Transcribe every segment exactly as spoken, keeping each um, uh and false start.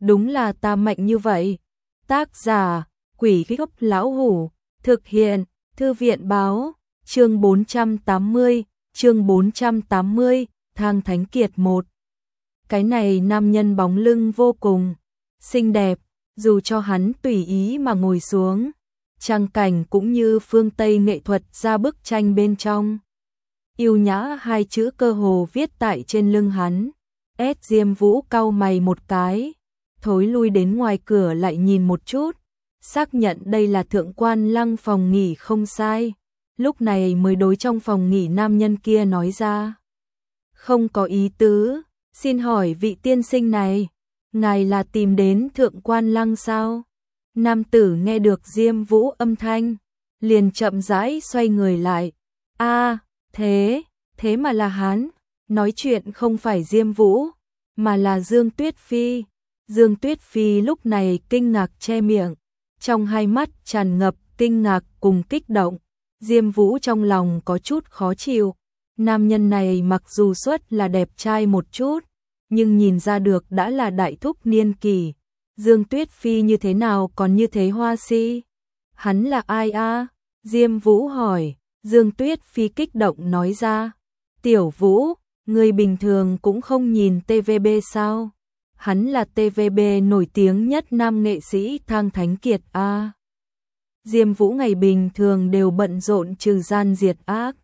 đúng là ta mạnh như vậy. Tác giả, Quỷ Gốc Lão Hủ, thực hiện, Thư viện báo, chương bốn trăm tám mươi, chương bốn trăm tám mươi, Thang Thánh Kiệt một. Cái này nam nhân bóng lưng vô cùng xinh đẹp, dù cho hắn tùy ý mà ngồi xuống, trang cảnh cũng như phương Tây nghệ thuật ra bức tranh bên trong. Yêu nhã hai chữ cơ hồ viết tại trên lưng hắn. S Diêm Vũ cau mày một cái, thối lui đến ngoài cửa lại nhìn một chút, xác nhận đây là Thượng Quan Lăng phòng nghỉ không sai, lúc này mới đối trong phòng nghỉ nam nhân kia nói ra. Không có ý tứ, xin hỏi vị tiên sinh này, ngài là tìm đến Thượng Quan Lăng sao? Nam tử nghe được Diêm Vũ âm thanh, liền chậm rãi xoay người lại. A, thế, thế mà là hắn, nói chuyện không phải Diêm Vũ, mà là Dương Tuyết Phi. Dương Tuyết Phi lúc này kinh ngạc che miệng, trong hai mắt tràn ngập kinh ngạc cùng kích động. Diêm Vũ trong lòng có chút khó chịu, nam nhân này mặc dù xuất là đẹp trai một chút, nhưng nhìn ra được đã là đại thúc niên kỳ. Dương Tuyết Phi như thế nào còn như thế hoa si? Hắn là ai a? Diêm Vũ hỏi. Dương Tuyết Phi kích động nói ra. Tiểu Vũ, người bình thường cũng không nhìn tê vê bê sao? Hắn là tê vê bê nổi tiếng nhất nam nghệ sĩ Thang Thánh Kiệt a. Diêm Vũ ngày bình thường đều bận rộn trừ gian diệt ác,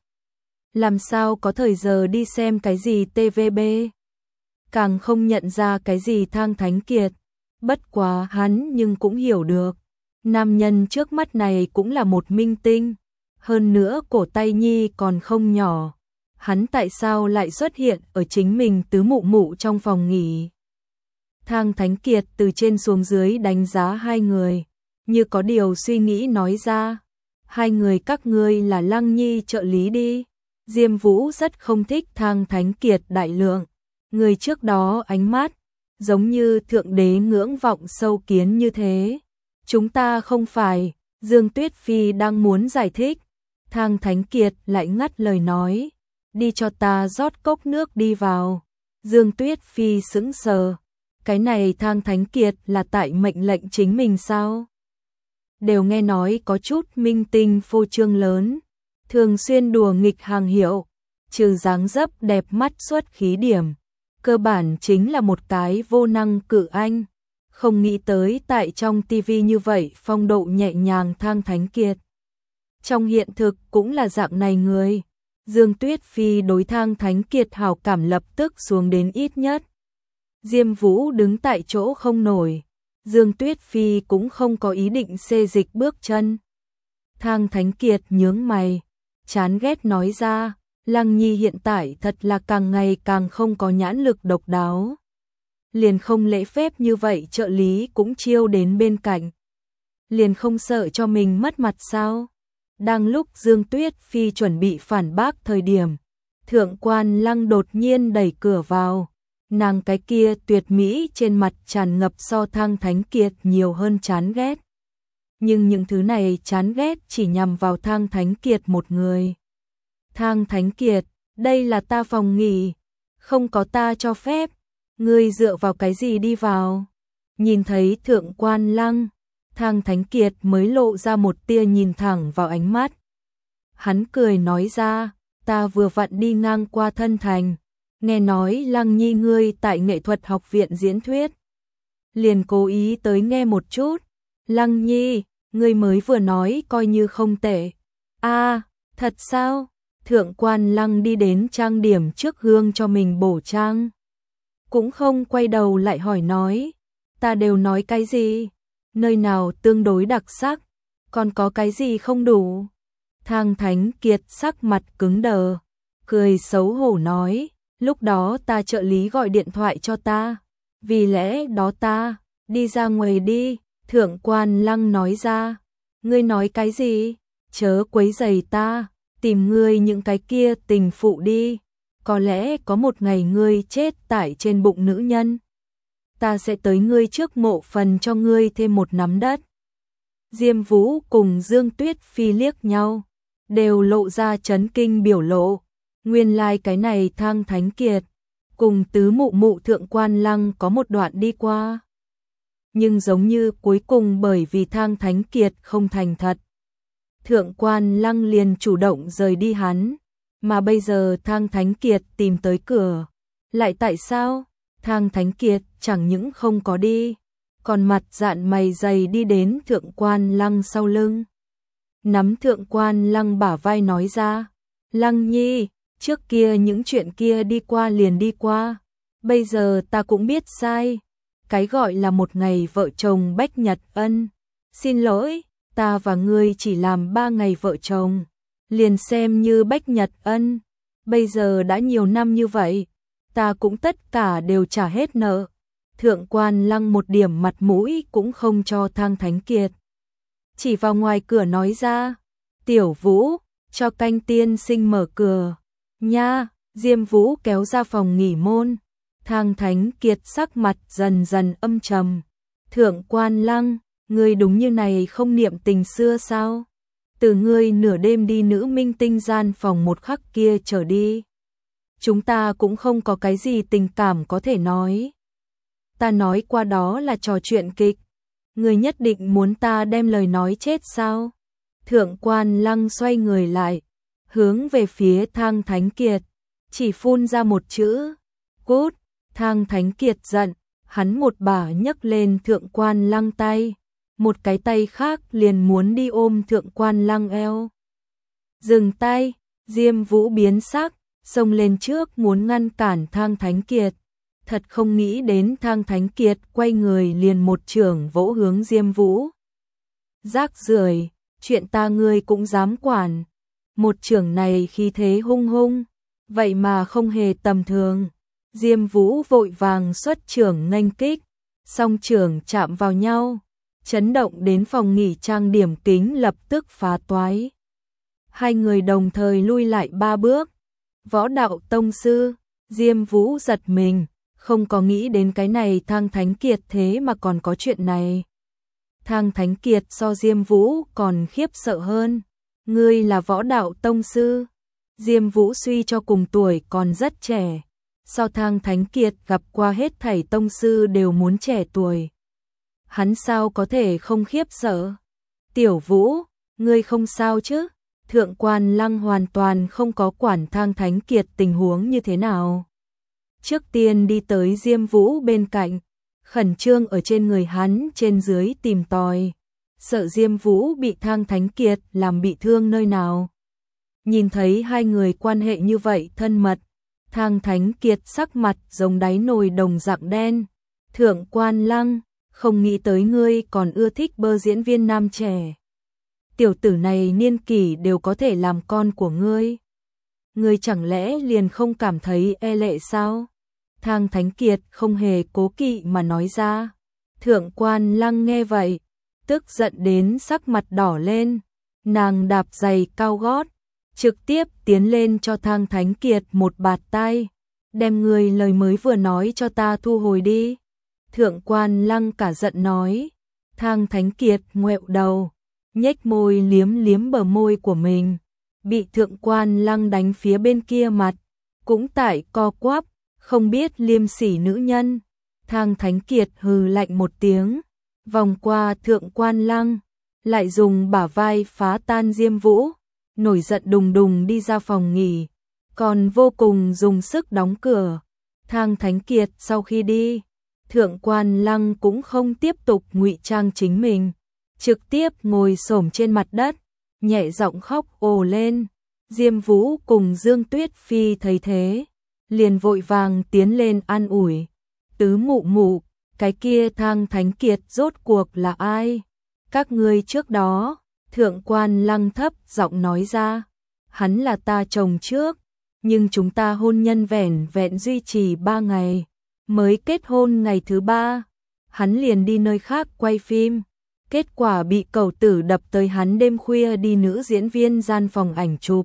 làm sao có thời giờ đi xem cái gì tê vê bê, càng không nhận ra cái gì Thang Thánh Kiệt. Bất quá hắn nhưng cũng hiểu được, nam nhân trước mắt này cũng là một minh tinh, hơn nữa cổ tay nhi còn không nhỏ, hắn tại sao lại xuất hiện ở chính mình tứ mụ mụ trong phòng nghỉ. Thang Thánh Kiệt từ trên xuống dưới đánh giá hai người, như có điều suy nghĩ nói ra. Hai người các ngươi là Lăng Nhi trợ lý đi. Diêm Vũ rất không thích Thang Thánh Kiệt đại lượng. Người trước đó ánh mắt, giống như thượng đế ngưỡng vọng sâu kiến như thế. Chúng ta không phải. Dương Tuyết Phi đang muốn giải thích. Thang Thánh Kiệt lại ngắt lời nói. Đi cho ta rót cốc nước đi vào. Dương Tuyết Phi sững sờ. Cái này Thang Thánh Kiệt là tại mệnh lệnh chính mình sao? Đều nghe nói có chút minh tinh phô trương lớn, thường xuyên đùa nghịch hàng hiệu, trừ dáng dấp đẹp mắt xuất khí điểm, cơ bản chính là một cái vô năng cự anh. Không nghĩ tới tại trong tivi như vậy phong độ nhẹ nhàng Thang Thánh Kiệt. Trong hiện thực cũng là dạng này người. Dương Tuyết Phi đối Thang Thánh Kiệt hảo cảm lập tức xuống đến ít nhất. Diêm Vũ đứng tại chỗ không nổi. Dương Tuyết Phi cũng không có ý định xê dịch bước chân. Thang Thánh Kiệt nhướng mày, chán ghét nói ra, Lăng Nhi hiện tại thật là càng ngày càng không có nhãn lực độc đáo. Liền không lễ phép như vậy trợ lý cũng chiêu đến bên cạnh. Liền không sợ cho mình mất mặt sao? Đang lúc Dương Tuyết Phi chuẩn bị phản bác thời điểm, Thượng Quan Lăng đột nhiên đẩy cửa vào. Nàng cái kia tuyệt mỹ trên mặt tràn ngập so Thang Thánh Kiệt nhiều hơn chán ghét. Nhưng những thứ này chán ghét chỉ nhằm vào Thang Thánh Kiệt một người. Thang Thánh Kiệt, đây là ta phòng nghỉ, không có ta cho phép, ngươi dựa vào cái gì đi vào? Nhìn thấy Thượng Quan Lăng, Thang Thánh Kiệt mới lộ ra một tia nhìn thẳng vào ánh mắt. Hắn cười nói ra, ta vừa vặn đi ngang qua Thân Thành. Nghe nói Lăng Nhi ngươi tại nghệ thuật học viện diễn thuyết, liền cố ý tới nghe một chút. Lăng Nhi, ngươi mới vừa nói coi như không tệ. A, thật sao? Thượng Quan Lăng đi đến trang điểm trước gương cho mình bổ trang, cũng không quay đầu lại hỏi nói, ta đều nói cái gì? Nơi nào tương đối đặc sắc, còn có cái gì không đủ? Thang Thánh Kiệt sắc mặt cứng đờ, cười xấu hổ nói. Lúc đó ta trợ lý gọi điện thoại cho ta, vì lẽ đó ta đi ra ngoài đi. Thượng Quan Lăng nói ra, ngươi nói cái gì? Chớ quấy rầy ta, tìm ngươi những cái kia tình phụ đi, có lẽ có một ngày ngươi chết tại trên bụng nữ nhân, ta sẽ tới ngươi trước mộ phần cho ngươi thêm một nắm đất. Diêm Vũ cùng Dương Tuyết Phi liếc nhau, đều lộ ra chấn kinh biểu lộ. Nguyên lai like cái này Thang Thánh Kiệt cùng tứ mụ mụ Thượng Quan Lăng có một đoạn đi qua. nhưng giống như cuối cùng bởi vì Thang Thánh Kiệt không thành thật. Thượng Quan Lăng liền chủ động rời đi hắn, mà bây giờ Thang Thánh Kiệt tìm tới cửa. Lại tại sao? Thang Thánh Kiệt chẳng những không có đi, còn mặt dạn mày dày đi đến Thượng Quan Lăng sau lưng. Nắm Thượng Quan Lăng bả vai nói ra, Lăng Nhi, trước kia những chuyện kia đi qua liền đi qua, bây giờ ta cũng biết sai, cái gọi là một ngày vợ chồng Bách Nhật Ân. Xin lỗi, ta và ngươi chỉ làm ba ngày vợ chồng, liền xem như Bách Nhật Ân, bây giờ đã nhiều năm như vậy, ta cũng tất cả đều trả hết nợ. Thượng Quan Lăng một điểm mặt mũi cũng không cho Thang Thánh Kiệt. Chỉ vào ngoài cửa nói ra, Tiểu Vũ, cho canh tiên sinh mở cửa. Nha, Diêm Vũ kéo ra phòng nghỉ môn. Thang Thánh Kiệt sắc mặt dần dần âm trầm. Thượng Quan Lăng, ngươi đúng như này không niệm tình xưa sao? Từ ngươi nửa đêm đi nữ minh tinh gian phòng một khắc kia trở đi, chúng ta cũng không có cái gì tình cảm có thể nói. Ta nói qua đó là trò chuyện kịch, ngươi nhất định muốn ta đem lời nói chết sao? Thượng Quan Lăng xoay người lại, hướng về phía Thang Thánh Kiệt, chỉ phun ra một chữ, cút. Thang Thánh Kiệt giận, hắn một bà nhấc lên Thượng Quan Lăng tay, một cái tay khác liền muốn đi ôm Thượng Quan Lăng eo. Dừng tay, Diêm Vũ biến sắc, xông lên trước muốn ngăn cản Thang Thánh Kiệt. Thật không nghĩ đến Thang Thánh Kiệt quay người liền một chưởng vỗ hướng Diêm Vũ. Rác rưởi, chuyện ta ngươi cũng dám quản. Một chưởng này khí thế hung hung, vậy mà không hề tầm thường. Diêm Vũ vội vàng xuất chưởng nghênh kích, song chưởng chạm vào nhau, chấn động đến phòng nghỉ trang điểm kính lập tức phá toái. Hai người đồng thời lui lại ba bước. Võ đạo tông sư, Diêm Vũ giật mình, không có nghĩ đến cái này Thang Thánh Kiệt thế mà còn có chuyện này. Thang Thánh Kiệt so Diêm Vũ còn khiếp sợ hơn. Ngươi là võ đạo tông sư? Diêm Vũ suy cho cùng tuổi còn rất trẻ. So Thang Thánh Kiệt gặp qua hết thảy tông sư đều muốn trẻ tuổi. Hắn sao có thể không khiếp sợ? Tiểu Vũ, ngươi không sao chứ? Thượng Quan Lăng hoàn toàn không có quản Thang Thánh Kiệt tình huống như thế nào. Trước tiên đi tới Diêm Vũ bên cạnh, khẩn trương ở trên người hắn trên dưới tìm tòi, sợ Diêm Vũ bị Thang Thánh Kiệt làm bị thương nơi nào. Nhìn thấy hai người quan hệ như vậy thân mật, Thang Thánh Kiệt sắc mặt giống đáy nồi đồng dạng đen. Thượng Quan Lăng, không nghĩ tới ngươi còn ưa thích bơ diễn viên nam trẻ. Tiểu tử này niên kỷ đều có thể làm con của ngươi. Ngươi chẳng lẽ liền không cảm thấy e lệ sao? Thang Thánh Kiệt không hề cố kỵ mà nói ra. Thượng Quan Lăng nghe vậy, tức giận đến sắc mặt đỏ lên. Nàng đạp giày cao gót, trực tiếp tiến lên cho Thang Thánh Kiệt một bạt tai. Đem người lời mới vừa nói cho ta thu hồi đi. Thượng Quan Lăng cả giận nói. Thang Thánh Kiệt ngoẹo đầu, nhếch môi liếm liếm bờ môi của mình. Bị Thượng Quan Lăng đánh phía bên kia mặt, cũng tại co quắp, không biết liêm sỉ nữ nhân. Thang Thánh Kiệt hừ lạnh một tiếng, vòng qua Thượng Quan Lăng, lại dùng bả vai phá tan Diêm Vũ, nổi giận đùng đùng đi ra phòng nghỉ, còn vô cùng dùng sức đóng cửa. Thang Thánh Kiệt sau khi đi, Thượng Quan Lăng cũng không tiếp tục ngụy trang chính mình, trực tiếp ngồi xổm trên mặt đất, nhẹ giọng khóc ồ lên. Diêm Vũ cùng Dương Tuyết Phi thấy thế, liền vội vàng tiến lên an ủi. Tứ mụ mụ, cái kia Thang Thánh Kiệt rốt cuộc là ai? Các ngươi trước đó, Thượng Quan Lăng thấp giọng nói ra, hắn là ta chồng trước, nhưng chúng ta hôn nhân vẻn vẹn duy trì ba ngày, mới kết hôn ngày thứ ba, hắn liền đi nơi khác quay phim, kết quả bị cẩu tử đập tới hắn đêm khuya đi nữ diễn viên gian phòng ảnh chụp.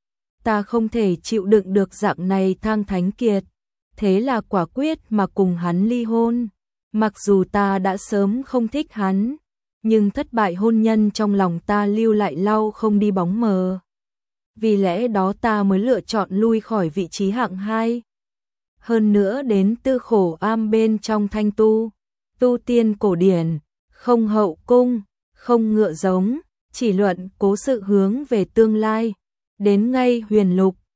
Ta không thể chịu đựng được dạng này Thang Thánh Kiệt, thế là quả quyết mà cùng hắn ly hôn. Mặc dù ta đã sớm không thích hắn, nhưng thất bại hôn nhân trong lòng ta lưu lại lau không đi bóng mờ. Vì lẽ đó ta mới lựa chọn lui khỏi vị trí hạng hai. Hơn nữa đến Tư Khổ Am bên trong Thanh Tu, tu tiên cổ điển, không hậu cung, không ngựa giống, chỉ luận cố sự hướng về tương lai. Đến ngay huyền lục,